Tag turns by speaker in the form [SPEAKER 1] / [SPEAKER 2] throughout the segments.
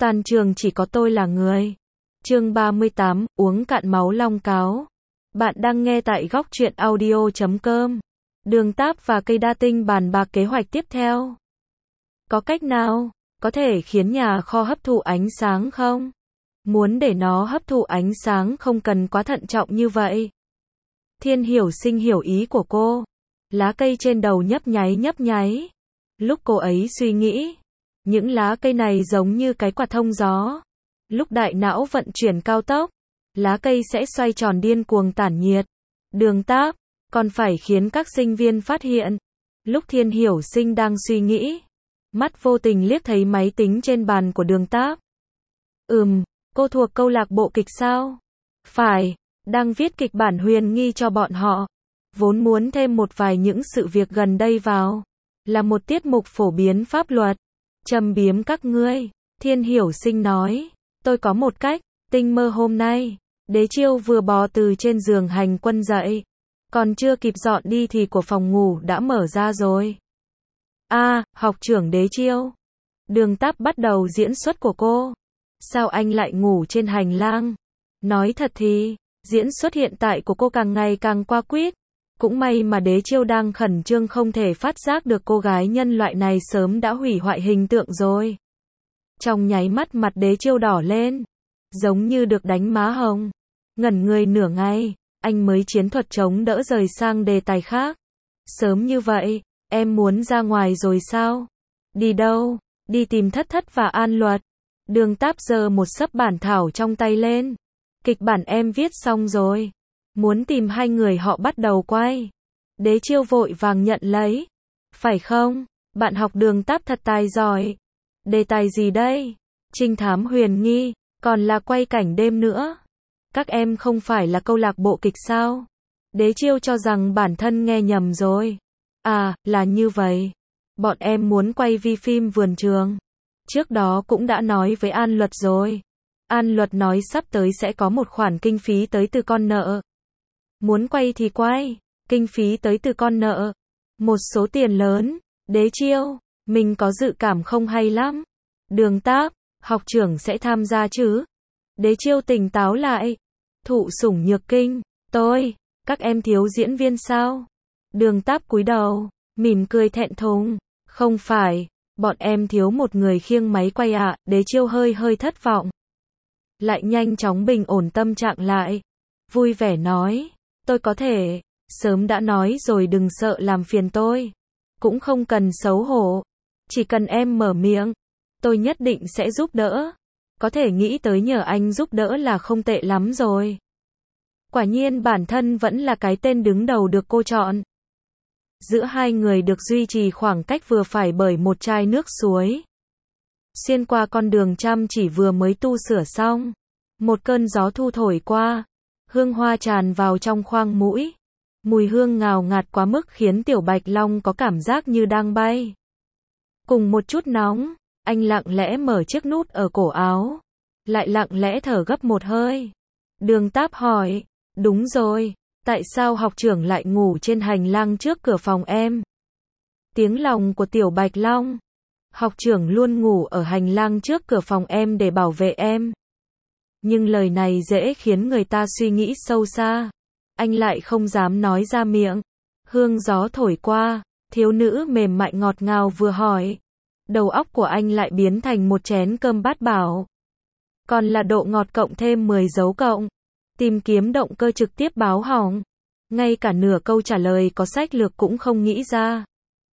[SPEAKER 1] Toàn trường chỉ có tôi là người. Chương 38, uống cạn máu long cáo. Bạn đang nghe tại góc truyện audio.com. Đường Táp và cây đa tinh bàn bạc kế hoạch tiếp theo. Có cách nào có thể khiến nhà kho hấp thụ ánh sáng không? Muốn để nó hấp thụ ánh sáng không cần quá thận trọng như vậy. Thiên Hiểu Sinh hiểu ý của cô. Lá cây trên đầu nhấp nháy. Lúc cô ấy suy nghĩ, những lá cây này giống như cái quạt thông gió. Lúc đại não vận chuyển cao tốc, lá cây sẽ xoay tròn điên cuồng tản nhiệt. Đường Táp, còn phải khiến các sinh viên phát hiện. Lúc Thiên Hiểu Sinh đang suy nghĩ, mắt vô tình liếc thấy máy tính trên bàn của Đường Táp. Cô thuộc câu lạc bộ kịch sao? Phải, đang viết kịch bản huyền nghi cho bọn họ. Vốn muốn thêm một vài những sự việc gần đây vào. Là một tiết mục phổ biến pháp luật. Châm biếm các ngươi. Thiên Hiểu Sinh nói. Tôi có một cách. Tinh mơ hôm nay. Đế Chiêu vừa bò từ trên giường hành quân dậy. Còn chưa kịp dọn đi thì của phòng ngủ đã mở ra rồi. Học trưởng Đế Chiêu. Đường Táp bắt đầu diễn xuất của cô. Sao anh lại ngủ trên hành lang? Nói thật thì, diễn xuất hiện tại của cô càng ngày càng qua quýt. Cũng may mà Đế Chiêu đang khẩn trương không thể phát giác được cô gái nhân loại này sớm đã hủy hoại hình tượng rồi. Trong nháy mắt mặt Đế Chiêu đỏ lên, giống như được đánh má hồng. Ngẩn người nửa ngày, anh mới chiến thuật chống đỡ rời sang đề tài khác. Sớm như vậy, em muốn ra ngoài rồi sao? Đi đâu? Đi tìm Thất Thất và An Luật. Đường Táp giơ một xấp bản thảo trong tay lên. Kịch bản em viết xong rồi. Muốn tìm hai người họ bắt đầu quay. Đế Chiêu vội vàng nhận lấy. Phải không? Bạn học Đường Táp thật tài giỏi. Đề tài gì đây? Trinh thám huyền nghi, còn là quay cảnh đêm nữa. Các em không phải là câu lạc bộ kịch sao? Đế Chiêu cho rằng bản thân nghe nhầm rồi. Là như vậy. Bọn em muốn quay phim vườn trường. Trước đó cũng đã nói với An Luật rồi. An Luật nói sắp tới sẽ có một khoản kinh phí tới từ con nợ. Muốn quay thì quay, kinh phí tới từ con nợ. Một số tiền lớn. Đế Chiêu, mình có dự cảm không hay lắm. Đường Táp, học trưởng sẽ tham gia chứ? Đế Chiêu tỉnh táo lại. Thụ sủng nhược kinh, các em thiếu diễn viên sao? Đường Táp cúi đầu, mỉm cười thẹn thùng. Không phải, bọn em thiếu một người khiêng máy quay ạ. Đế Chiêu hơi thất vọng. Lại nhanh chóng bình ổn tâm trạng lại. Vui vẻ nói, tôi có thể, sớm đã nói rồi đừng sợ làm phiền tôi. Cũng không cần xấu hổ. Chỉ cần em mở miệng, tôi nhất định sẽ giúp đỡ. Có thể nghĩ tới nhờ anh giúp đỡ là không tệ lắm rồi. Quả nhiên bản thân vẫn là cái tên đứng đầu được cô chọn. Giữa hai người được duy trì khoảng cách vừa phải bởi một chai nước suối. Xuyên qua con đường chăm chỉ vừa mới tu sửa xong. Một cơn gió thu thổi qua. Hương hoa tràn vào trong khoang mũi. Mùi hương ngào ngạt quá mức khiến Tiểu Bạch Long có cảm giác như đang bay. Cùng một chút nóng, anh lặng lẽ mở chiếc nút ở cổ áo. Lại lặng lẽ thở gấp một hơi. Đường Táp hỏi, đúng rồi, tại sao học trưởng lại ngủ trên hành lang trước cửa phòng em? Tiếng lòng của Tiểu Bạch Long. Học trưởng luôn ngủ ở hành lang trước cửa phòng em để bảo vệ em. Nhưng lời này dễ khiến người ta suy nghĩ sâu xa. Anh lại không dám nói ra miệng. Hương gió thổi qua, thiếu nữ mềm mại ngọt ngào vừa hỏi. Đầu óc của anh lại biến thành một chén cơm bát bảo. Còn là độ ngọt cộng thêm 10 dấu cộng. Tìm kiếm động cơ trực tiếp báo hỏng. Ngay cả nửa câu trả lời có sách lược cũng không nghĩ ra.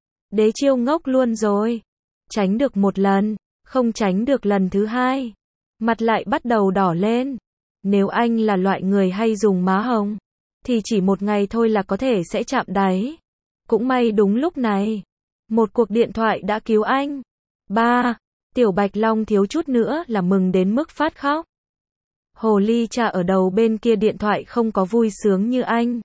[SPEAKER 1] Đế Chiêu ngốc luôn rồi. Tránh được một lần, không tránh được lần thứ hai. Mặt lại bắt đầu đỏ lên. Nếu anh là loại người hay dùng má hồng, thì chỉ một ngày thôi là có thể sẽ chạm đáy. Cũng may đúng lúc này, một cuộc điện thoại đã cứu anh. Tiểu Bạch Long thiếu chút nữa là mừng đến mức phát khóc. Hồ ly cha ở đầu bên kia điện thoại không có vui sướng như anh.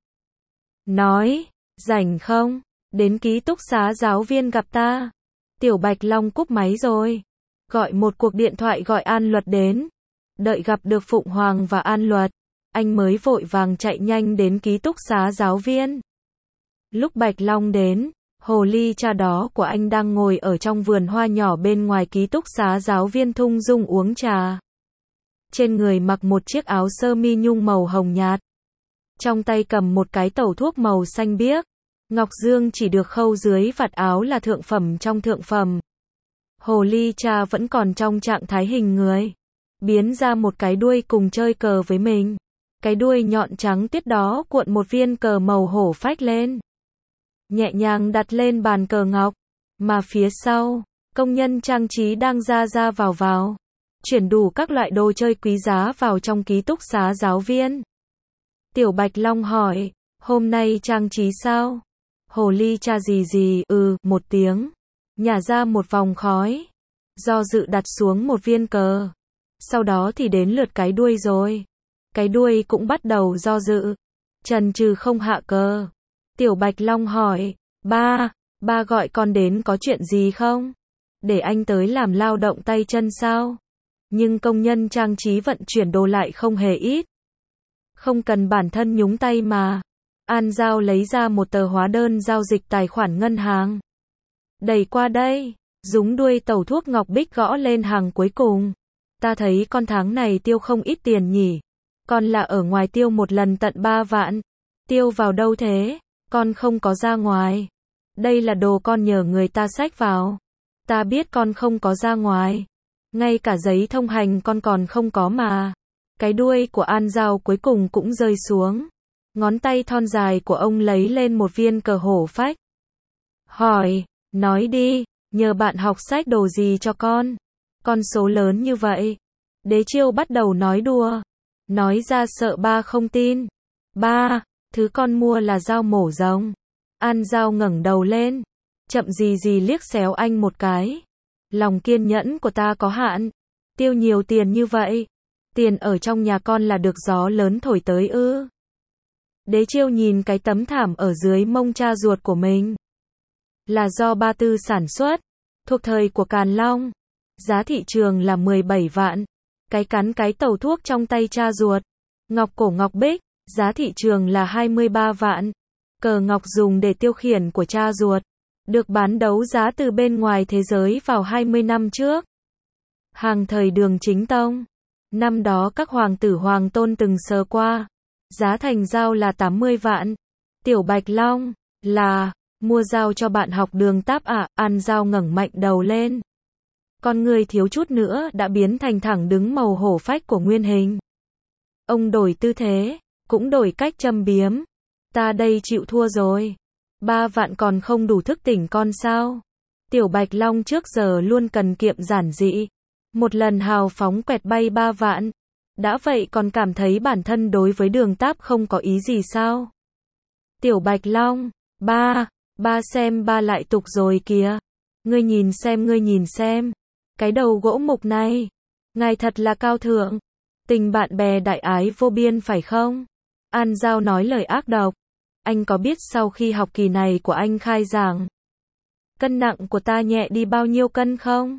[SPEAKER 1] Nói, rảnh không? Đến ký túc xá giáo viên gặp ta. Tiểu Bạch Long cúp máy rồi. Gọi một cuộc điện thoại gọi An Luật đến. Đợi gặp được Phụng Hoàng và An Luật, anh mới vội vàng chạy nhanh đến ký túc xá giáo viên. Lúc Bạch Long đến, Hồ ly cha đó của anh đang ngồi ở trong vườn hoa nhỏ bên ngoài ký túc xá giáo viên Thung Dung uống trà. Trên người mặc một chiếc áo sơ mi nhung màu hồng nhạt. Trong tay cầm một cái tẩu thuốc màu xanh biếc. Ngọc Dương chỉ được khâu dưới vạt áo là thượng phẩm trong thượng phẩm. Hồ ly cha vẫn còn trong trạng thái hình người. Biến ra một cái đuôi cùng chơi cờ với mình. Cái đuôi nhọn trắng tiết đó cuộn một viên cờ màu hổ phách lên. Nhẹ nhàng đặt lên bàn cờ ngọc. Mà phía sau, công nhân trang trí đang ra ra vào. Chuyển đủ các loại đồ chơi quý giá vào trong ký túc xá giáo viên. Tiểu Bạch Long hỏi, hôm nay trang trí sao? Hồ ly cha gì, một tiếng. Nhả ra một vòng khói. Do dự đặt xuống một viên cờ. Sau đó thì đến lượt cái đuôi rồi. Cái đuôi cũng bắt đầu do dự. Chần chừ không hạ cờ. Tiểu Bạch Long hỏi, ba gọi con đến có chuyện gì không? Để anh tới làm lao động tay chân sao? Nhưng công nhân trang trí vận chuyển đồ lại không hề ít. Không cần bản thân nhúng tay mà. An Giao lấy ra một tờ hóa đơn giao dịch tài khoản ngân hàng. Đẩy qua đây, dùng đuôi tẩu thuốc ngọc bích gõ lên hàng cuối cùng. Ta thấy con tháng này tiêu không ít tiền nhỉ. Con là ở ngoài tiêu một lần tận 3 vạn. Tiêu vào đâu thế? Con không có ra ngoài. Đây là đồ con nhờ người ta xách vào. Ta biết con không có ra ngoài. Ngay cả giấy thông hành con còn không có mà. Cái đuôi của An Giao cuối cùng cũng rơi xuống. Ngón tay thon dài của ông lấy lên một viên cờ hổ phách. Hỏi, nói đi, nhờ bạn học sách đồ gì cho con? Con số lớn như vậy. Đế Chiêu bắt đầu nói đùa. Nói ra sợ ba không tin. Ba, thứ con mua là dao mổ rồng. An Giao ngẩng đầu lên. Chậm gì liếc xéo anh một cái. Lòng kiên nhẫn của ta có hạn. Tiêu nhiều tiền như vậy. Tiền ở trong nhà con là được gió lớn thổi tới ư? Đế Chiêu nhìn cái tấm thảm ở dưới mông cha ruột của mình. Là do ba Tư sản xuất. Thuộc thời của Càn Long. Giá thị trường là 17 vạn. Cái cắn cái tẩu thuốc trong tay cha ruột. Ngọc cổ ngọc bích. Giá thị trường là 23 vạn. Cờ ngọc dùng để tiêu khiển của cha ruột. Được bán đấu giá từ bên ngoài thế giới vào 20 năm trước. Hàng thời Đường Chính Tông. Năm đó các hoàng tử hoàng tôn từng sờ qua. Giá thành dao là 80 vạn. Tiểu Bạch Long, là, mua dao cho bạn học Đường Táp à? An Giao ngẩng mạnh đầu lên. Con người thiếu chút nữa đã biến thành thẳng đứng màu hổ phách của nguyên hình. Ông đổi tư thế, cũng đổi cách châm biếm. Ta đây chịu thua rồi. 3 vạn còn không đủ thức tỉnh con sao? Tiểu Bạch Long trước giờ luôn cần kiệm giản dị. Một lần hào phóng quẹt bay 3 vạn. Đã vậy còn cảm thấy bản thân đối với Đường Táp không có ý gì sao? Tiểu Bạch Long, ba xem ba lại tục rồi kìa. Ngươi nhìn xem. Cái đầu gỗ mục này. Ngài thật là cao thượng. Tình bạn bè đại ái vô biên phải không? An Giao nói lời ác độc. Anh có biết sau khi học kỳ này của anh khai giảng, cân nặng của ta nhẹ đi bao nhiêu cân không?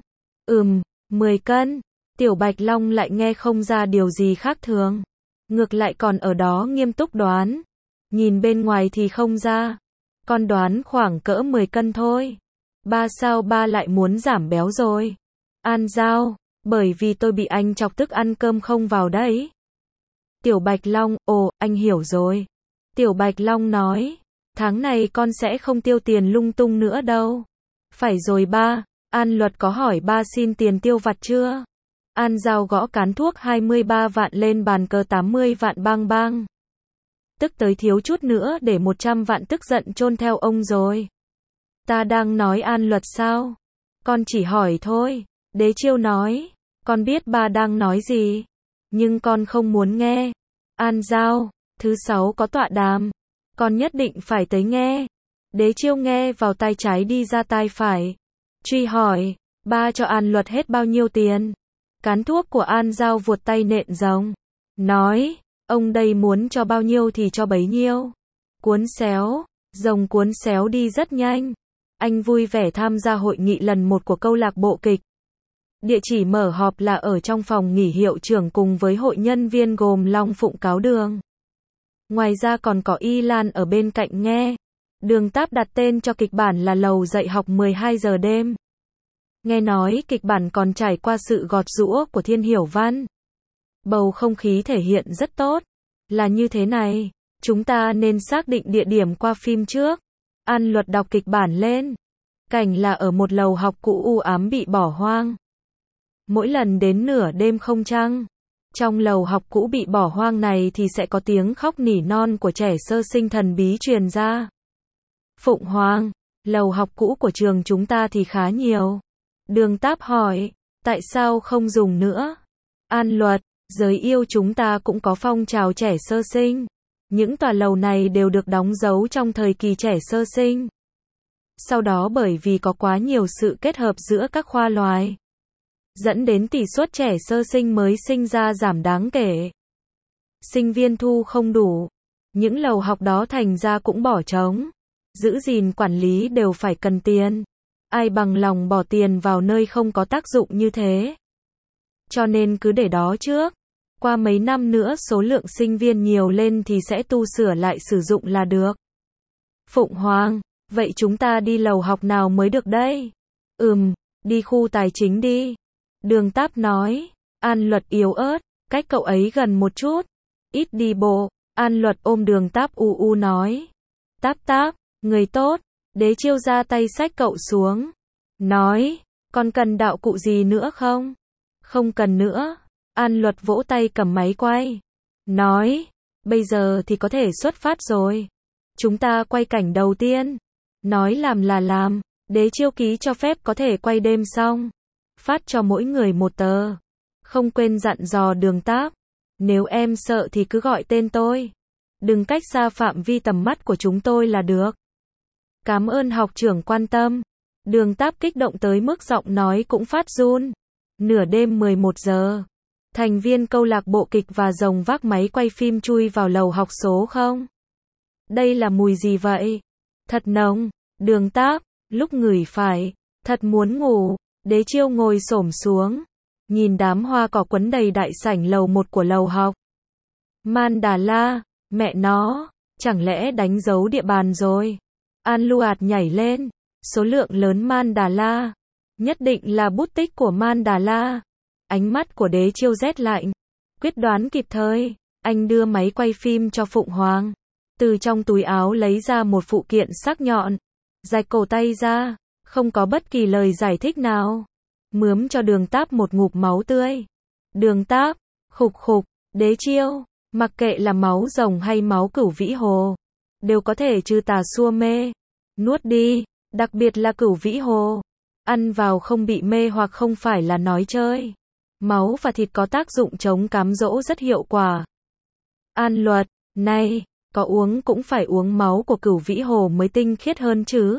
[SPEAKER 1] 10 cân. Tiểu Bạch Long lại nghe không ra điều gì khác thường. Ngược lại còn ở đó nghiêm túc đoán. Nhìn bên ngoài thì không ra. Con đoán khoảng cỡ 10 cân thôi. Ba sao ba lại muốn giảm béo rồi? An Giao, bởi vì tôi bị anh chọc tức ăn cơm không vào đấy. Tiểu Bạch Long, ồ, anh hiểu rồi. Tiểu Bạch Long nói, tháng này con sẽ không tiêu tiền lung tung nữa đâu. Phải rồi ba, An Luật có hỏi ba xin tiền tiêu vặt chưa? An Giao gõ cán thuốc 23 vạn lên bàn cờ 80 vạn bang. Tức tới thiếu chút nữa để 100 vạn tức giận chôn theo ông rồi. Ta đang nói An Luật sao? Con chỉ hỏi thôi. Đế Chiêu nói, con biết ba đang nói gì, nhưng con không muốn nghe. An Giao, thứ 6 có tọa đàm, con nhất định phải tới nghe. Đế Chiêu nghe vào tai trái đi ra tai phải. Truy hỏi, ba cho An Luật hết bao nhiêu tiền? Cán thuốc của An Giao vuột tay nện rồng. Nói, ông đây muốn cho bao nhiêu thì cho bấy nhiêu. Cuốn xéo, rồng cuốn xéo đi rất nhanh. Anh vui vẻ tham gia hội nghị lần 1 của câu lạc bộ kịch. Địa chỉ mở họp là ở trong phòng nghỉ hiệu trưởng cùng với hội nhân viên gồm Long Phụng Cáo Đường. Ngoài ra còn có Y Lan ở bên cạnh nghe. Đường Táp đặt tên cho kịch bản là Lầu dạy học 12 giờ đêm. Nghe nói kịch bản còn trải qua sự gọt giũa của Thiên Hiểu Văn. Bầu không khí thể hiện rất tốt. Là như thế này, chúng ta nên xác định địa điểm qua phim trước. An Luật đọc kịch bản lên. Cảnh là ở một lầu học cũ u ám bị bỏ hoang. Mỗi lần đến nửa đêm không trăng, trong lầu học cũ bị bỏ hoang này thì sẽ có tiếng khóc nỉ non của trẻ sơ sinh thần bí truyền ra. Phụng Hoàng, lầu học cũ của trường chúng ta thì khá nhiều. Đường Táp hỏi, tại sao không dùng nữa? An Luật, giới yêu chúng ta cũng có phong trào trẻ sơ sinh. Những tòa lầu này đều được đóng dấu trong thời kỳ trẻ sơ sinh. Sau đó bởi vì có quá nhiều sự kết hợp giữa các khoa loài, dẫn đến tỷ suất trẻ sơ sinh mới sinh ra giảm đáng kể. Sinh viên thu không đủ. Những lầu học đó thành ra cũng bỏ trống. Giữ gìn quản lý đều phải cần tiền. Ai bằng lòng bỏ tiền vào nơi không có tác dụng như thế. Cho nên cứ để đó trước. Qua mấy năm nữa số lượng sinh viên nhiều lên thì sẽ tu sửa lại sử dụng là được. Phụng Hoàng, vậy chúng ta đi lầu học nào mới được đây? Đi khu tài chính đi. Đường Táp nói. An Luật yếu ớt, cách cậu ấy gần một chút. Ít đi bộ. An Luật ôm Đường Táp nói. Táp, người tốt. Đế Chiêu ra tay xách cậu xuống. Nói, còn cần đạo cụ gì nữa không? Không cần nữa. An Luật vỗ tay cầm máy quay. Nói, bây giờ thì có thể xuất phát rồi. Chúng ta quay cảnh đầu tiên. Nói làm là làm. Đế Chiêu ký cho phép có thể quay đêm xong. Phát cho mỗi người một tờ. Không quên dặn dò Đường Táp. Nếu em sợ thì cứ gọi tên tôi. Đừng cách xa phạm vi tầm mắt của chúng tôi là được. Cảm ơn học trưởng quan tâm. Đường Táp kích động tới mức giọng nói cũng phát run. Nửa đêm 11 giờ. Thành viên câu lạc bộ kịch và rồng vác máy quay phim chui vào lầu học số 0. Đây là mùi gì vậy? Thật nồng. Đường Táp, lúc ngửi phải. Thật muốn ngủ. Đế Chiêu ngồi xổm xuống. Nhìn đám hoa cỏ quấn đầy đại sảnh lầu 1 của lầu học. Man Đà La, mẹ nó, chẳng lẽ đánh dấu địa bàn rồi? An Luạt nhảy lên. Số lượng lớn Man Đà La. Nhất định là bút tích của Man Đà La. Ánh mắt của Đế Chiêu rét lạnh. Quyết đoán kịp thời. Anh đưa máy quay phim cho Phụng Hoàng. Từ trong túi áo lấy ra một phụ kiện sắc nhọn. Rạch cổ tay ra. Không có bất kỳ lời giải thích nào. Mướm cho Đường Táp một ngụm máu tươi. Đường Táp, khục khục. Đế Chiêu, mặc kệ là máu rồng hay máu cửu vĩ hồ, đều có thể trừ tà xua mê. Nuốt đi, đặc biệt là cửu vĩ hồ. Ăn vào không bị mê hoặc không phải là nói chơi. Máu và thịt có tác dụng chống cám dỗ rất hiệu quả. An Luật, này, có uống cũng phải uống máu của cửu vĩ hồ mới tinh khiết hơn chứ.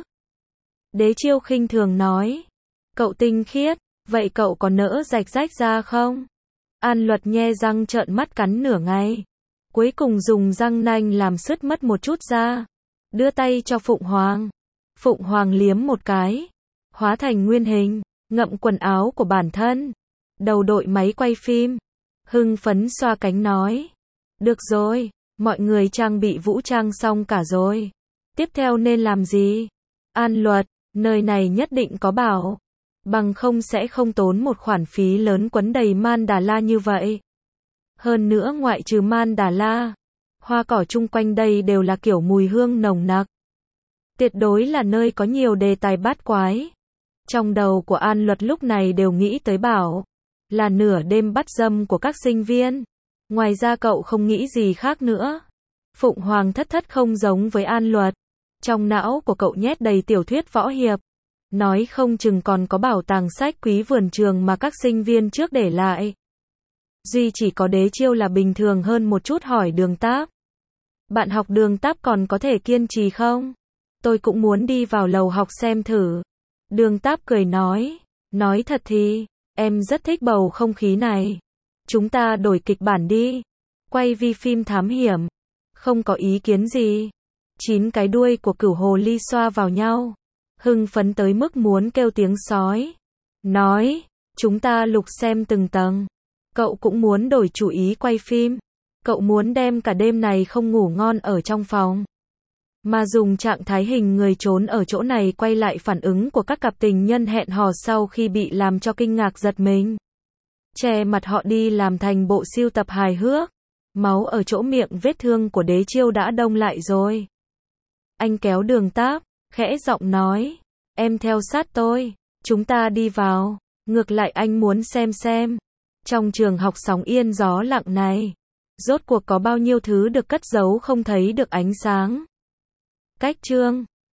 [SPEAKER 1] Đế Chiêu khinh thường nói. Cậu tinh khiết, vậy cậu có nỡ rạch rách ra không? An Luật nhe răng trợn mắt cắn nửa ngày. Cuối cùng dùng răng nanh làm sứt mất một chút ra. Đưa tay cho Phụng Hoàng. Phụng Hoàng liếm một cái. Hóa thành nguyên hình, ngậm quần áo của bản thân. Đầu đội máy quay phim. Hưng phấn xoa cánh nói. Được rồi, mọi người trang bị vũ trang xong cả rồi. Tiếp theo nên làm gì? An Luật, nơi này nhất định có bảo. Bằng không sẽ không tốn một khoản phí lớn quấn đầy Man Đà La như vậy. Hơn nữa ngoại trừ Man Đà La, hoa cỏ chung quanh đây đều là kiểu mùi hương nồng nặc. Tuyệt đối là nơi có nhiều đề tài bát quái. Trong đầu của An Luật lúc này đều nghĩ tới bảo. Là nửa đêm bắt dâm của các sinh viên. Ngoài ra cậu không nghĩ gì khác nữa. Phụng Hoàng thất thất không giống với An Luật. Trong não của cậu nhét đầy tiểu thuyết võ hiệp. Nói không chừng còn có bảo tàng sách quý vườn trường mà các sinh viên trước để lại. Duy chỉ có Đế Chiêu là bình thường hơn một chút hỏi Đường Táp. Bạn học Đường Táp còn có thể kiên trì không? Tôi cũng muốn đi vào lầu học xem thử. Đường Táp cười nói. Nói thật thì, em rất thích bầu không khí này. Chúng ta đổi kịch bản đi. Quay vi phim thám hiểm. Không có ý kiến gì. 9 cái đuôi của cửu hồ ly xoa vào nhau. Hưng phấn tới mức muốn kêu tiếng sói. Nói, chúng ta lục xem từng tầng. Cậu cũng muốn đổi chủ ý quay phim. Cậu muốn đem cả đêm này không ngủ ngon ở trong phòng. mà dùng trạng thái hình người trốn ở chỗ này quay lại phản ứng của các cặp tình nhân hẹn hò sau khi bị làm cho kinh ngạc giật mình. Che mặt họ đi làm thành bộ sưu tập hài hước. Máu ở chỗ miệng vết thương của Đế Chiêu đã đông lại rồi. Anh kéo Đường Táp, khẽ giọng nói, em theo sát tôi, chúng ta đi vào. Ngược lại anh muốn xem. Trong trường học sóng yên gió lặng này, rốt cuộc có bao nhiêu thứ được cất giấu không thấy được ánh sáng. Cách chương